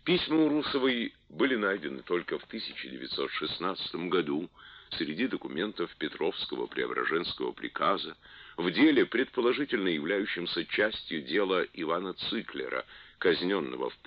Письма Урусовой были найдены только в 1916 году среди документов Петровского Преображенского приказа в деле, предположительно являющемся частью дела Ивана Циклера, казненного в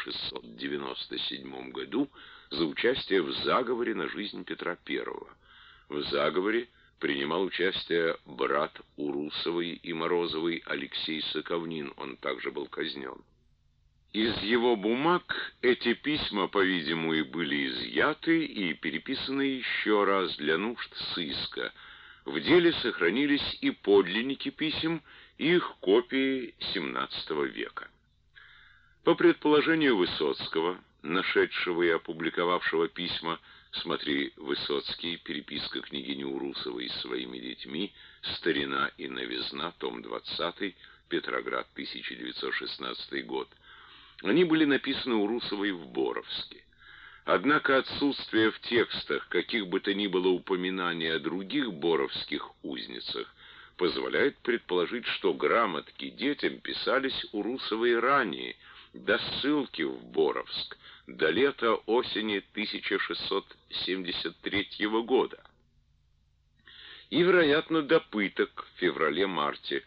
1697 году за участие в заговоре на жизнь Петра I. В заговоре принимал участие брат Урусовой и Морозовой Алексей Соковнин, он также был казнен. Из его бумаг эти письма, по-видимому, и были изъяты и переписаны еще раз для нужд сыска. В деле сохранились и подлинники писем, и их копии XVII века. По предположению Высоцкого, нашедшего и опубликовавшего письма, смотри Высоцкий, переписка княгини Урусовой с своими детьми, «Старина и новизна», том 20, Петроград, 1916 год, они были написаны Урусовой в Боровске. Однако отсутствие в текстах каких бы то ни было упоминаний о других боровских узницах позволяет предположить, что грамотки детям писались Урусовой ранее, до ссылки в Боровск, до лета-осени 1673 года. И, вероятно, до пыток в феврале-марте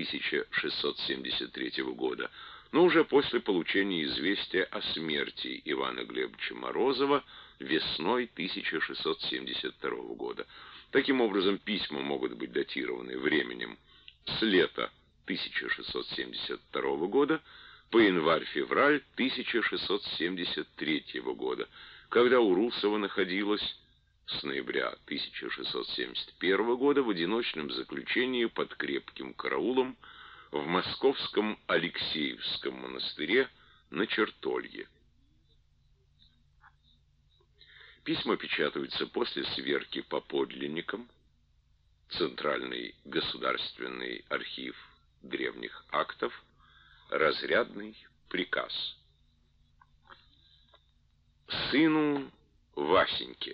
1673 года, но уже после получения известия о смерти Ивана Глебовича Морозова весной 1672 года. Таким образом, письма могут быть датированы временем с лета 1672 года по январь-февраль 1673 года, когда Урусова находилась с ноября 1671 года в одиночном заключении под крепким караулом в московском Алексеевском монастыре на Чертолье. Письма печатаются после сверки по подлинникам. Центральный государственный архив древних актов. Разрядный приказ. Сыну Васеньке.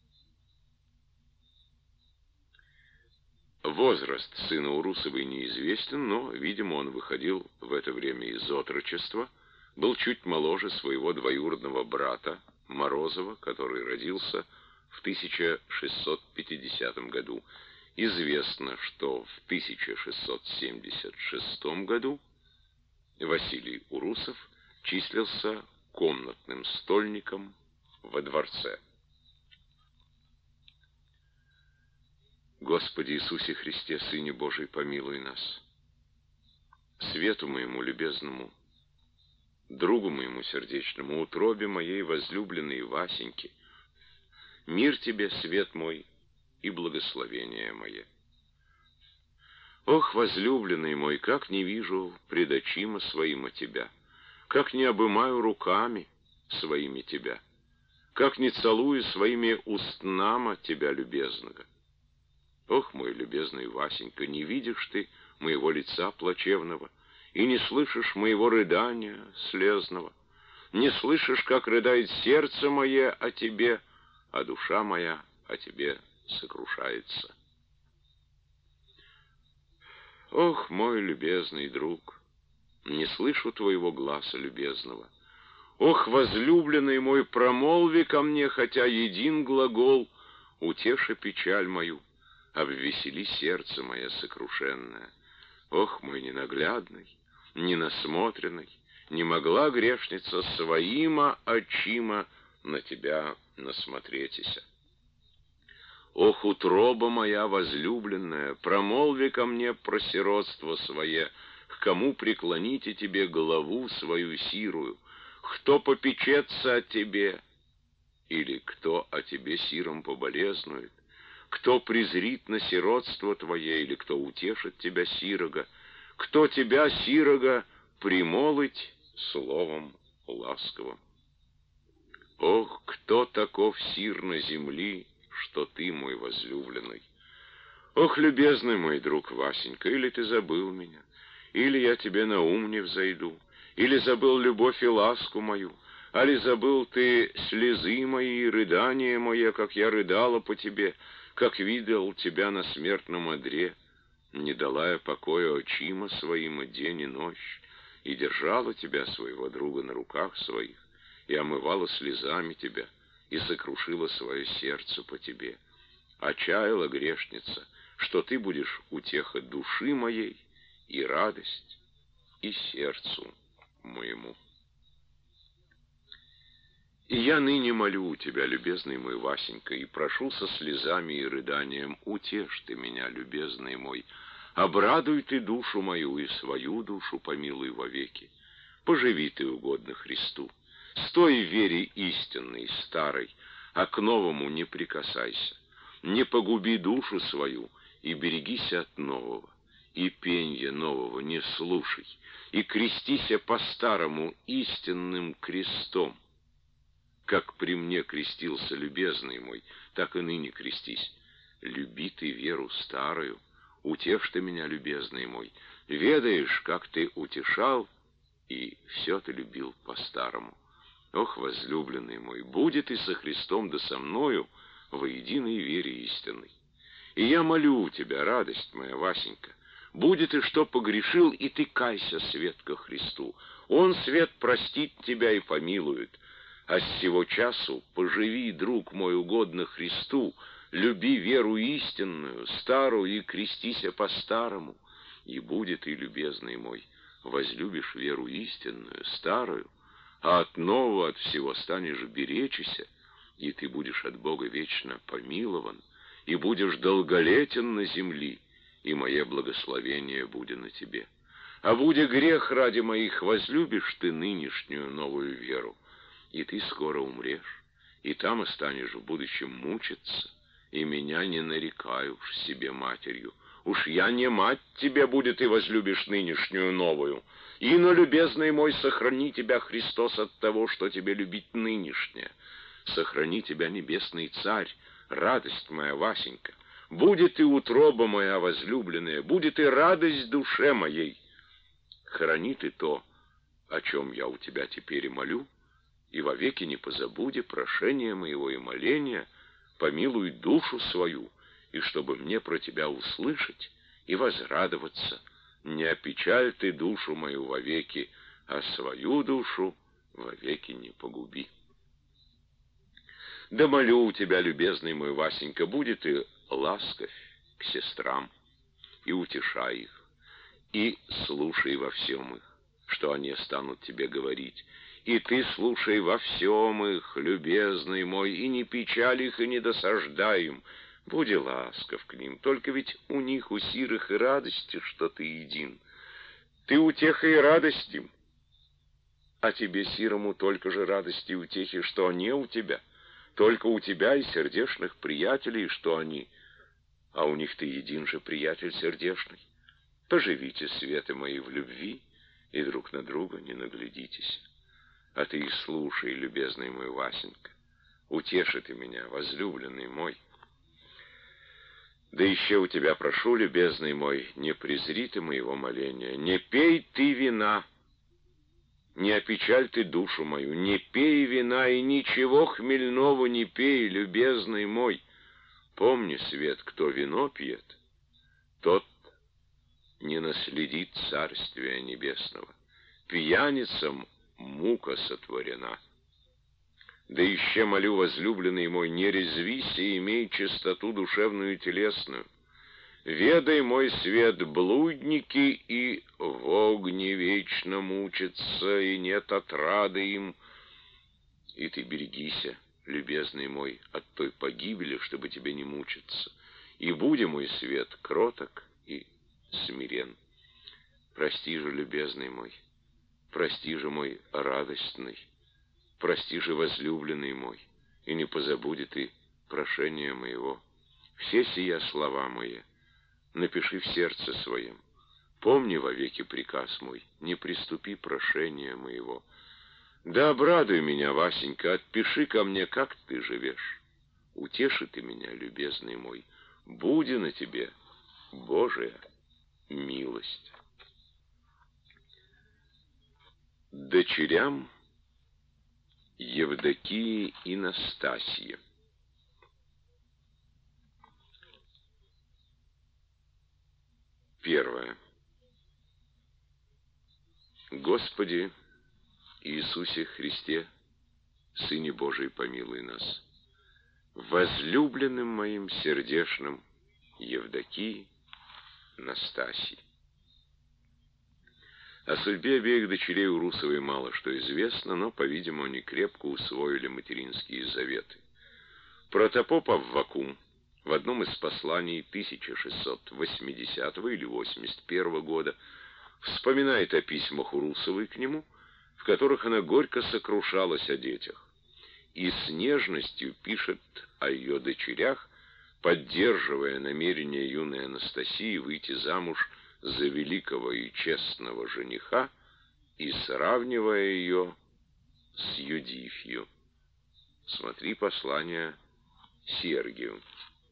Возраст сына Урусовой неизвестен, но, видимо, он выходил в это время из отрочества, был чуть моложе своего двоюродного брата Морозова, который родился в 1650 году. Известно, что в 1676 году Василий Урусов числился комнатным стольником во дворце. Господи Иисусе Христе, Сыне Божий, помилуй нас. Свету моему любезному, другу моему сердечному, утробе моей возлюбленной Васеньки, мир тебе, свет мой, и благословение мое. Ох, возлюбленный мой, как не вижу пред очима своим о тебя, как не обымаю руками своими тебя, как не целую своими устнама тебя, любезного. Ох, мой любезный Васенька, не видишь ты моего лица плачевного, и не слышишь моего рыдания слезного, не слышишь, как рыдает сердце мое о тебе, а душа моя о тебе сокрушается. Ох, мой любезный друг, не слышу твоего гласа любезного. Ох, возлюбленный мой, промолви ко мне хотя един глагол, утеши печаль мою, обвесели сердце мое сокрушенное. Ох, мой ненаглядный, ненасмотренный, не могла грешница своима очима на тебя насмотретися. Ох, утроба моя возлюбленная, промолви ко мне про сиротство свое, к кому преклоните тебе голову свою сирую, кто попечется о тебе, или кто о тебе сиром поболезнует, кто презрит на сиротство твое, или кто утешит тебя, сирога, кто тебя, сирога, примолвить словом ласковым. Ох, кто таков сир на земли, что ты, мой возлюбленный? Ох, любезный мой друг Васенька, или ты забыл меня, или я тебе на ум не взойду, или забыл любовь и ласку мою, али забыл ты слезы мои и рыдания мои, как я рыдала по тебе, как видел тебя на смертном одре, не дала я покоя очима своим и день и ночь, и держала тебя, своего друга, на руках своих, и омывала слезами тебя, и сокрушила свое сердце по тебе. Отчаяла грешница, что ты будешь утеха души моей и радость и сердцу моему. И я ныне молю у тебя, любезный мой Васенька, и прошу со слезами и рыданием: утешь ты меня, любезный мой, обрадуй ты душу мою и свою душу помилуй вовеки. Поживи ты угодно Христу, стой в вере истинной, старой, а к новому не прикасайся. Не погуби душу свою и берегись от нового, и пенья нового не слушай, и крестися по-старому истинным крестом. Как при мне крестился любезный мой, так и ныне крестись. Люби ты веру старую, утешь ты меня, любезный мой, ведаешь, как ты утешал, и все ты любил по-старому. Ох, возлюбленный мой, будет и со Христом да со мною во единой вере истинной. И я молю тебя, радость моя, Васенька, будет и что погрешил, и ты кайся, свет, ко Христу. Он, свет, простит тебя и помилует. А с сего часу поживи, друг мой, угодно Христу, люби веру истинную, старую, и крестися по-старому. И будет и, любезный мой, возлюбишь веру истинную, старую, а от нового, от всего станешь беречься, и ты будешь от Бога вечно помилован, и будешь долголетен на земли, и мое благословение будет на тебе. А буде грех ради моих, возлюбишь ты нынешнюю новую веру, и ты скоро умрешь, и там останешь в будущем мучиться, и меня не нарекай уж себе матерью. Уж я не мать тебе будет, и возлюбишь нынешнюю новую. И, но, любезный мой, сохрани тебя, Христос, от того, что тебе любить нынешнее. Сохрани тебя, небесный царь, радость моя, Васенька. Будет и утроба моя возлюбленная, будет и радость душе моей. Храни ты то, о чем я у тебя теперь и молю, и вовеки не позабуди прошения моего и моления, помилуй душу свою, и чтобы мне про тебя услышать и возрадоваться, не опечаль ты душу мою вовеки, а свою душу вовеки не погуби. Да молю у тебя, любезный мой Васенька, будет и ласковь к сестрам, и утешай их, и слушай во всем их, что они станут тебе говорить. И ты слушай во всем их, любезный мой, и не печаль их, и не досаждай им. Буди ласков к ним, только ведь у них, у сирых, и радости, что ты един. Ты утеха и радость им, а тебе, сирому, только же радости и утехи, что они у тебя. Только у тебя и сердечных приятелей, что они, а у них ты един же приятель сердечный. Поживите, светы мои, в любви, и друг на друга не наглядитесь. А ты и слушай, любезный мой Васенька, утеши ты меня, возлюбленный мой. Да еще у тебя прошу, любезный мой, не презри ты моего моления, не пей ты вина, не опечаль ты душу мою, не пей вина и ничего хмельного не пей, любезный мой. Помни, свет, кто вино пьет, тот не наследит Царствия Небесного. Пьяницам мука сотворена. Да еще молю, возлюбленный мой, не резвися и имей чистоту душевную и телесную. Ведай, мой свет, блудники и в огне вечно мучатся, и нет отрады им. И ты берегися, любезный мой, от той погибели, чтобы тебе не мучиться. И буди, мой свет, кроток и смирен. Прости же, любезный мой, прости же, мой радостный, прости же, возлюбленный мой, и не позабуди ты прошения моего. Все сия слова мои напиши в сердце своем. Помни вовеки приказ мой, не приступи прошения моего. Да обрадуй меня, Васенька, отпиши ко мне, как ты живешь. Утеши ты меня, любезный мой, буди на тебе Божия милость. Дочерям Евдокии и Настасье. Первое. Господи Иисусе Христе, Сыне Божий, помилуй нас. Возлюбленным моим сердешным Евдокии, Настасьи. О судьбе обеих дочерей Урусовой мало что известно, но, по-видимому, они крепко усвоили материнские заветы. Протопоп Аввакум в одном из посланий 1680 или 81 года вспоминает о письмах Урусовой к нему, в которых она горько сокрушалась о детях, и с нежностью пишет о ее дочерях, поддерживая намерение юной Анастасии выйти замуж за великого и честного жениха и сравнивая ее с Юдифью. Смотри послание Сергию.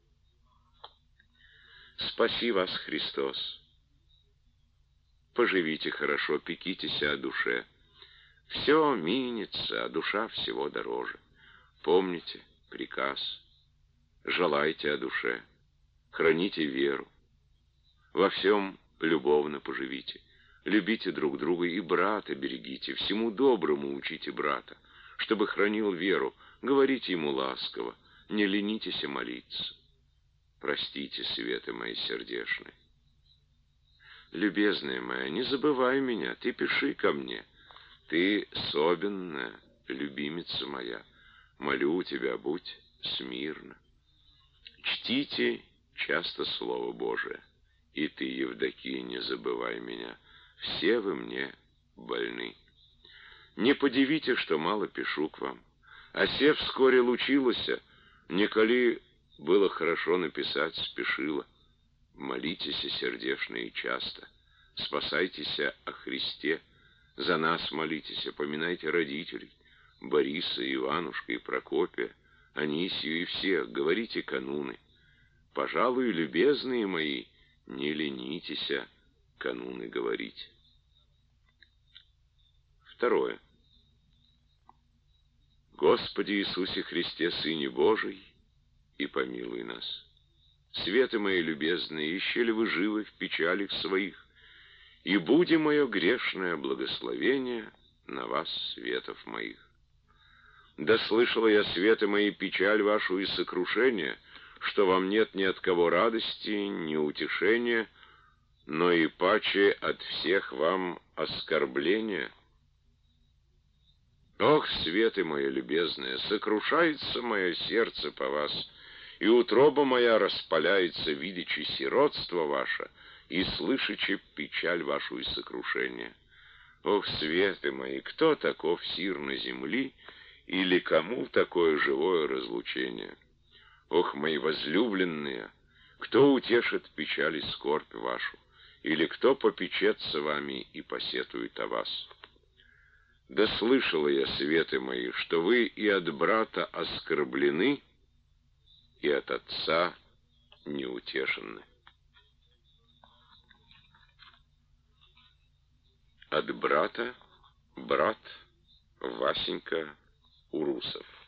Спаси вас, Христос. Поживите хорошо, пекитесь о душе. Все минется, а душа всего дороже. Помните приказ. Желайте о душе. Храните веру. Во всем любовно поживите. Любите друг друга и брата берегите. Всему доброму учите брата, чтобы хранил веру. Говорите ему ласково. Не ленитесь молиться. Простите, светы мои сердечные. Любезная моя, не забывай меня, ты пиши ко мне. Ты особенная, любимица моя. Молю тебя, будь смирна. Чтите часто Слово Божие. И ты, Евдокия, не забывай меня. Все вы мне больны. Не подивите, что мало пишу к вам. Осе вскоре лучилося, николи было хорошо написать, спешила. Молитесь сердечно и часто. Спасайтесь о Христе. За нас молитесь, поминайте родителей, Бориса, Иванушка и Прокопия, Анисию и всех, говорите кануны. Пожалуй, любезные мои, не ленитесь кануны говорить. Второе. Господи Иисусе Христе, Сыне Божий, и помилуй нас. Светы мои любезные, еще ли вы живы в печалях своих, и буди мое грешное благословение на вас, светов моих. Да слышала я, светы мои, печаль вашу и сокрушение, что вам нет ни от кого радости, ни утешения, но и паче от всех вам оскорбления. Ох, светы мои любезные, сокрушается мое сердце по вас, и утроба моя распаляется, видячи сиротство ваше и слышачи печаль вашу и сокрушение. Ох, светы мои, кто таков сир на земли, или кому такое живое разлучение? Ох, мои возлюбленные, кто утешит печаль и скорбь вашу, или кто попечется вами и посетует о вас? Да слышала я, светы мои, что вы и от брата оскорблены, и от отца неутешены. От брата брат Васенька Урусов.